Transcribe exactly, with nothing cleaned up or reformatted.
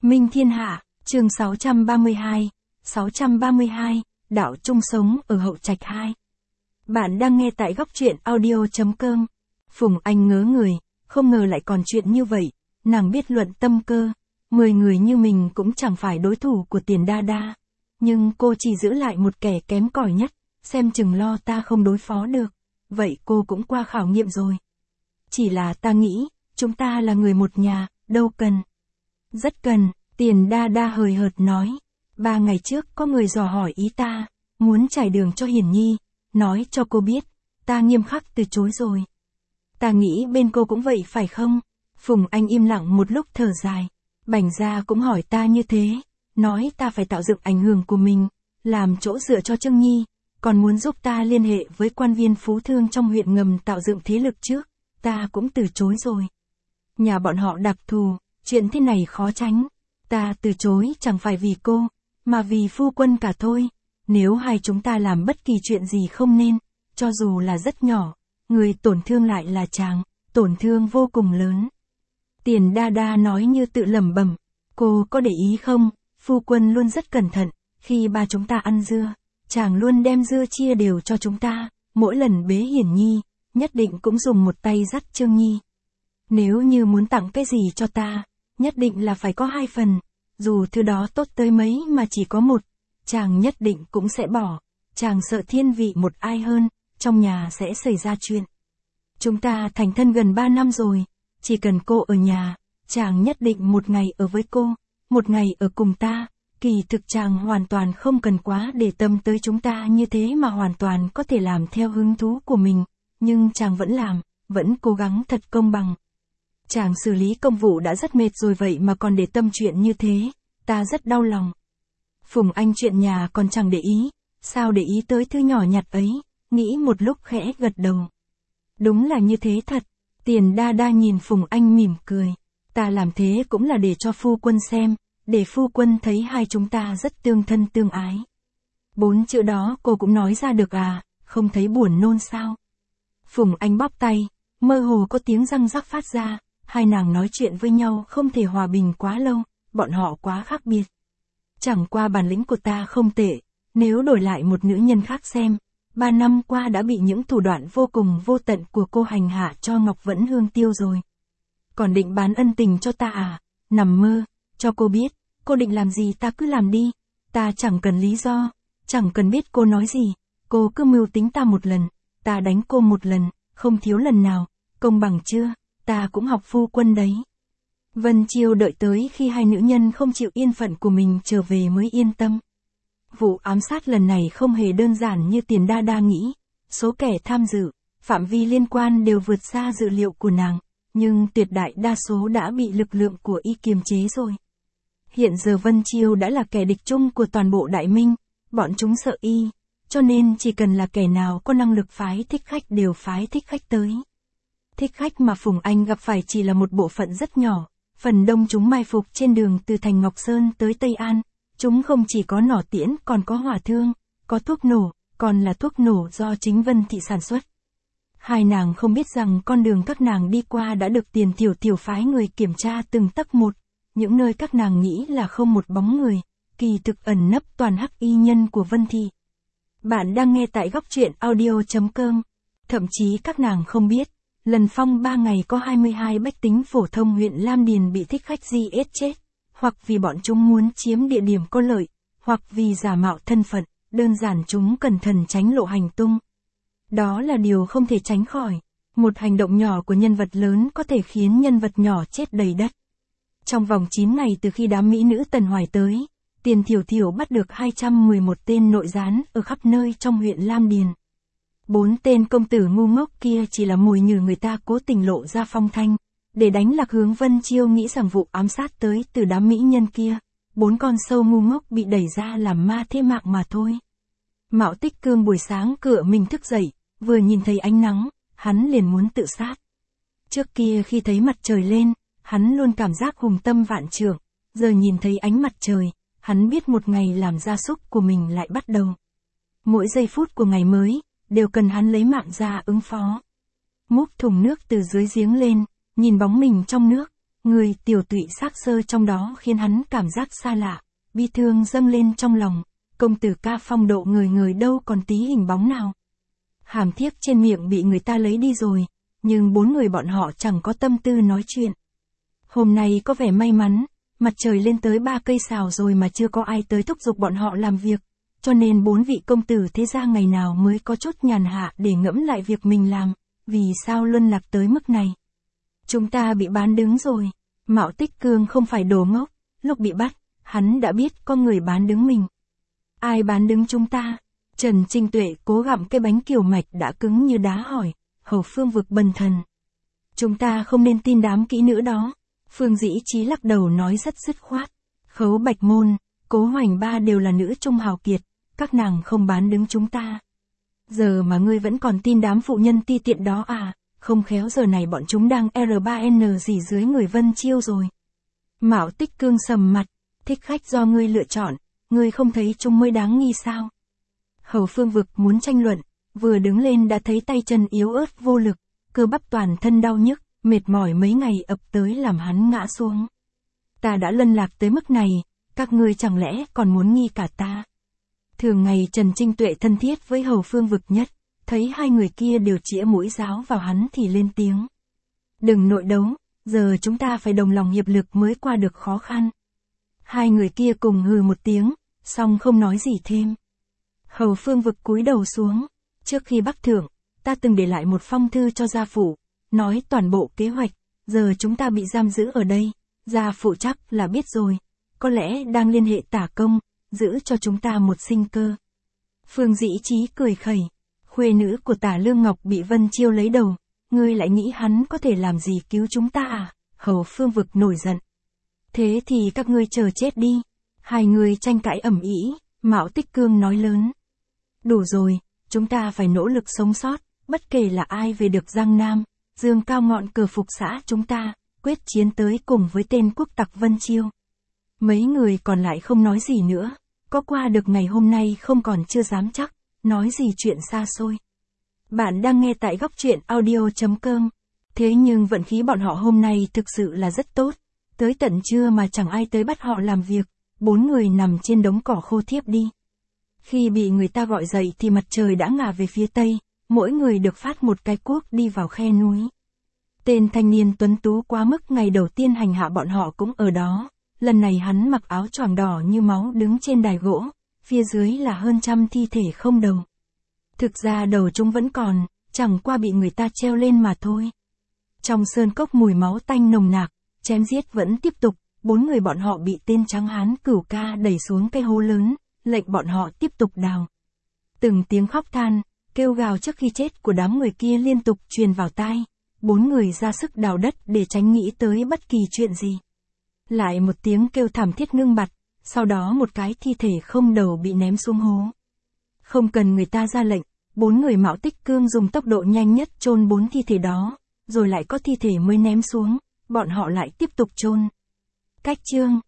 Minh Thiên Hạ, chương sáu trăm ba mươi hai, sáu trăm ba mươi hai, đạo chung sống ở Hậu Trạch hai. Bạn đang nghe tại góc truyện audio chấm com. Phùng Anh ngớ người, không ngờ lại còn chuyện như vậy, nàng biết luận tâm cơ, mười người như mình cũng chẳng phải đối thủ của Tiền Đa Đa. Nhưng cô chỉ giữ lại một kẻ kém cỏi nhất, xem chừng lo ta không đối phó được, vậy cô cũng qua khảo nghiệm rồi. Chỉ là ta nghĩ, chúng ta là người một nhà, đâu cần. Rất cần, Tiền Đa Đa hời hợt nói. Ba ngày trước có người dò hỏi ý ta, muốn trải đường cho Hiển Nhi, nói cho cô biết, ta nghiêm khắc từ chối rồi. Ta nghĩ bên cô cũng vậy phải không? Phùng Anh im lặng một lúc thở dài. Bành Gia cũng hỏi ta như thế, nói ta phải tạo dựng ảnh hưởng của mình, làm chỗ dựa cho Trương Nhi, còn muốn giúp ta liên hệ với quan viên phú thương trong huyện ngầm tạo dựng thế lực trước, ta cũng từ chối rồi. Nhà bọn họ đặc thù, chuyện thế này khó tránh, ta từ chối chẳng phải vì cô, mà vì phu quân cả thôi. Nếu hai chúng ta làm bất kỳ chuyện gì không nên, cho dù là rất nhỏ, người tổn thương lại là chàng, tổn thương vô cùng lớn. Tiền Đa Đa nói như tự lẩm bẩm, cô có để ý không, phu quân luôn rất cẩn thận, khi ba chúng ta ăn dưa, chàng luôn đem dưa chia đều cho chúng ta, mỗi lần bế Hiển Nhi, nhất định cũng dùng một tay dắt Trương Nhi. Nếu như muốn tặng cái gì cho ta, nhất định là phải có hai phần, dù thứ đó tốt tới mấy mà chỉ có một, chàng nhất định cũng sẽ bỏ, chàng sợ thiên vị một ai hơn, trong nhà sẽ xảy ra chuyện. Chúng ta thành thân gần ba năm rồi, chỉ cần cô ở nhà, chàng nhất định một ngày ở với cô, một ngày ở cùng ta, kỳ thực chàng hoàn toàn không cần quá để tâm tới chúng ta như thế mà hoàn toàn có thể làm theo hứng thú của mình, nhưng chàng vẫn làm, vẫn cố gắng thật công bằng. Chàng xử lý công vụ đã rất mệt rồi vậy mà còn để tâm chuyện như thế, ta rất đau lòng. Phùng Anh chuyện nhà còn chẳng để ý, sao để ý tới thứ nhỏ nhặt ấy, nghĩ một lúc khẽ gật đầu. Đúng là như thế thật, Tiền Đa Đa nhìn Phùng Anh mỉm cười, ta làm thế cũng là để cho phu quân xem, để phu quân thấy hai chúng ta rất tương thân tương ái. Bốn chữ đó cô cũng nói ra được à, không thấy buồn nôn sao? Phùng Anh bóp tay, mơ hồ có tiếng răng rắc phát ra, hai nàng nói chuyện với nhau không thể hòa bình quá lâu, bọn họ quá khác biệt. Chẳng qua bản lĩnh của ta không tệ, nếu đổi lại một nữ nhân khác xem, ba năm qua đã bị những thủ đoạn vô cùng vô tận của cô hành hạ cho Ngọc Vẫn Hương tiêu rồi. Còn định bán ân tình cho ta à, nằm mơ, cho cô biết, cô định làm gì ta cứ làm đi, ta chẳng cần lý do, chẳng cần biết cô nói gì, cô cứ mưu tính ta một lần, ta đánh cô một lần, không thiếu lần nào, công bằng chưa, ta cũng học phu quân đấy. Vân Chiêu đợi tới khi hai nữ nhân không chịu yên phận của mình trở về mới yên tâm. Vụ ám sát lần này không hề đơn giản như Tiền Đa Đa nghĩ, số kẻ tham dự, phạm vi liên quan đều vượt xa dự liệu của nàng, nhưng tuyệt đại đa số đã bị lực lượng của y kiềm chế rồi. Hiện giờ Vân Chiêu đã là kẻ địch chung của toàn bộ Đại Minh, bọn chúng sợ y, cho nên chỉ cần là kẻ nào có năng lực phái thích khách đều phái thích khách tới. Thích khách mà Phùng Anh gặp phải chỉ là một bộ phận rất nhỏ, phần đông chúng mai phục trên đường từ thành Ngọc Sơn tới Tây An, chúng không chỉ có nỏ tiễn còn có hỏa thương, có thuốc nổ, còn là thuốc nổ do chính Vân Thị sản xuất. Hai nàng không biết rằng con đường các nàng đi qua đã được Tiền Tiểu Tiểu phái người kiểm tra từng tấc một, những nơi các nàng nghĩ là không một bóng người, kỳ thực ẩn nấp toàn hắc y nhân của Vân Thị. Bạn đang nghe tại góc truyện audio chấm com, thậm chí các nàng không biết, lần phong ba ngày có hai mươi hai bách tính phổ thông huyện Lam Điền bị thích khách giết chết, hoặc vì bọn chúng muốn chiếm địa điểm có lợi, hoặc vì giả mạo thân phận, đơn giản chúng cẩn thận tránh lộ hành tung. Đó là điều không thể tránh khỏi, một hành động nhỏ của nhân vật lớn có thể khiến nhân vật nhỏ chết đầy đất. Trong vòng chín ngày từ khi đám mỹ nữ Tần Hoài tới, Tiền Thiểu Thiểu bắt được hai trăm mười một tên nội gián ở khắp nơi trong huyện Lam Điền. Bốn tên công tử ngu ngốc kia chỉ là mồi nhử người ta cố tình lộ ra phong thanh, để đánh lạc hướng Vân Chiêu nghĩ rằng vụ ám sát tới từ đám mỹ nhân kia, bốn con sâu ngu ngốc bị đẩy ra làm ma thế mạng mà thôi. Mạo Tích Cương buổi sáng cựa mình thức dậy, vừa nhìn thấy ánh nắng, hắn liền muốn tự sát. Trước kia khi thấy mặt trời lên, hắn luôn cảm giác hùng tâm vạn trượng, giờ nhìn thấy ánh mặt trời, hắn biết một ngày làm gia súc của mình lại bắt đầu. Mỗi giây phút của ngày mới, đều cần hắn lấy mạng ra ứng phó. Múc thùng nước từ dưới giếng lên, nhìn bóng mình trong nước, Người tiểu tụy xác xơ trong đó khiến hắn cảm giác xa lạ, bi thương dâng lên trong lòng. Công tử ca phong độ người người đâu còn tí hình bóng nào. Hàm thiếc trên miệng bị người ta lấy đi rồi, nhưng bốn người bọn họ chẳng có tâm tư nói chuyện. Hôm nay có vẻ may mắn, mặt trời lên tới ba cây sào rồi mà chưa có ai tới thúc giục bọn họ làm việc, cho nên bốn vị công tử thế gia ngày nào mới có chút nhàn hạ để ngẫm lại việc mình làm, vì sao luân lạc tới mức này. Chúng ta bị bán đứng rồi. Mạo Tích Cương không phải đồ ngốc, lúc bị bắt, hắn đã biết có người bán đứng mình. Ai bán đứng chúng ta? Trần Trinh Tuệ cố gặm cái bánh kiều mạch đã cứng như đá hỏi. Hầu Phương Vực bần thần. Chúng ta không nên tin đám kỹ nữ đó. Phương Dĩ Chí lắc đầu nói rất dứt khoát. Khấu Bạch Môn, Cố Hoành Ba đều là nữ trung hào kiệt, các nàng không bán đứng chúng ta. Giờ mà ngươi vẫn còn tin đám phụ nhân ti tiện đó à? Không khéo giờ này bọn chúng đang R ba N gì dưới người Vân Chiêu rồi. Mạo Tích Cương sầm mặt. Thích khách do ngươi lựa chọn, ngươi không thấy chúng mới đáng nghi sao? Hầu Phương Vực muốn tranh luận, vừa đứng lên đã thấy tay chân yếu ớt vô lực, cơ bắp toàn thân đau nhức, mệt mỏi mấy ngày ập tới làm hắn ngã xuống. Ta đã lân lạc tới mức này, các ngươi chẳng lẽ còn muốn nghi cả ta? Thường ngày Trần Trinh Tuệ thân thiết với Hầu Phương Vực nhất, thấy hai người kia đều chĩa mũi giáo vào hắn thì lên tiếng. Đừng nội đấu, giờ chúng ta phải đồng lòng hiệp lực mới qua được khó khăn. Hai người kia cùng hừ một tiếng, xong không nói gì thêm. Hầu Phương Vực cúi đầu xuống. Trước khi bắc thượng, ta từng để lại một phong thư cho gia phụ, nói toàn bộ kế hoạch, giờ chúng ta bị giam giữ ở đây, gia phụ chắc là biết rồi, có lẽ đang liên hệ Tả Công, giữ cho chúng ta một sinh cơ. Phương Dĩ Chí cười khẩy, khuê nữ của Tả Lương Ngọc bị Vân Chiêu lấy đầu, ngươi lại nghĩ hắn có thể làm gì cứu chúng ta à? Hầu Phương Vực nổi giận. Thế thì các ngươi chờ chết đi. Hai người tranh cãi ầm ĩ, Mạo Tích Cương nói lớn. Đủ rồi, chúng ta phải nỗ lực sống sót, bất kể là ai về được Giang Nam, dương cao ngọn cờ phục xã chúng ta, quyết chiến tới cùng với tên quốc tặc Vân Chiêu. Mấy người còn lại không nói gì nữa, có qua được ngày hôm nay không còn chưa dám chắc, nói gì chuyện xa xôi. Bạn đang nghe tại góc truyện audio chấm com. Thế nhưng vận khí bọn họ hôm nay thực sự là rất tốt. Tới tận trưa mà chẳng ai tới bắt họ làm việc, bốn người nằm trên đống cỏ khô thiếp đi. Khi bị người ta gọi dậy thì mặt trời đã ngả về phía tây, mỗi người được phát một cái cuốc đi vào khe núi. Tên thanh niên tuấn tú quá mức ngày đầu tiên hành hạ bọn họ cũng ở đó, lần này hắn mặc áo choàng đỏ như máu đứng trên đài gỗ, phía dưới là hơn trăm thi thể không đầu. Thực ra đầu chúng vẫn còn, chẳng qua bị người ta treo lên mà thôi. Trong sơn cốc mùi máu tanh nồng nặc, chém giết vẫn tiếp tục, bốn người bọn họ bị tên trắng hán Cửu Ca đẩy xuống cái hố lớn, lệnh bọn họ tiếp tục đào. Từng tiếng khóc than, kêu gào trước khi chết của đám người kia liên tục truyền vào tai, bốn người ra sức đào đất để tránh nghĩ tới bất kỳ chuyện gì. Lại một tiếng kêu thảm thiết ngưng bặt, sau đó một cái thi thể không đầu bị ném xuống hố. Không cần người ta ra lệnh, bốn người Mạo Tích Cương dùng tốc độ nhanh nhất chôn bốn thi thể đó, rồi lại có thi thể mới ném xuống, bọn họ lại tiếp tục chôn. Cách chương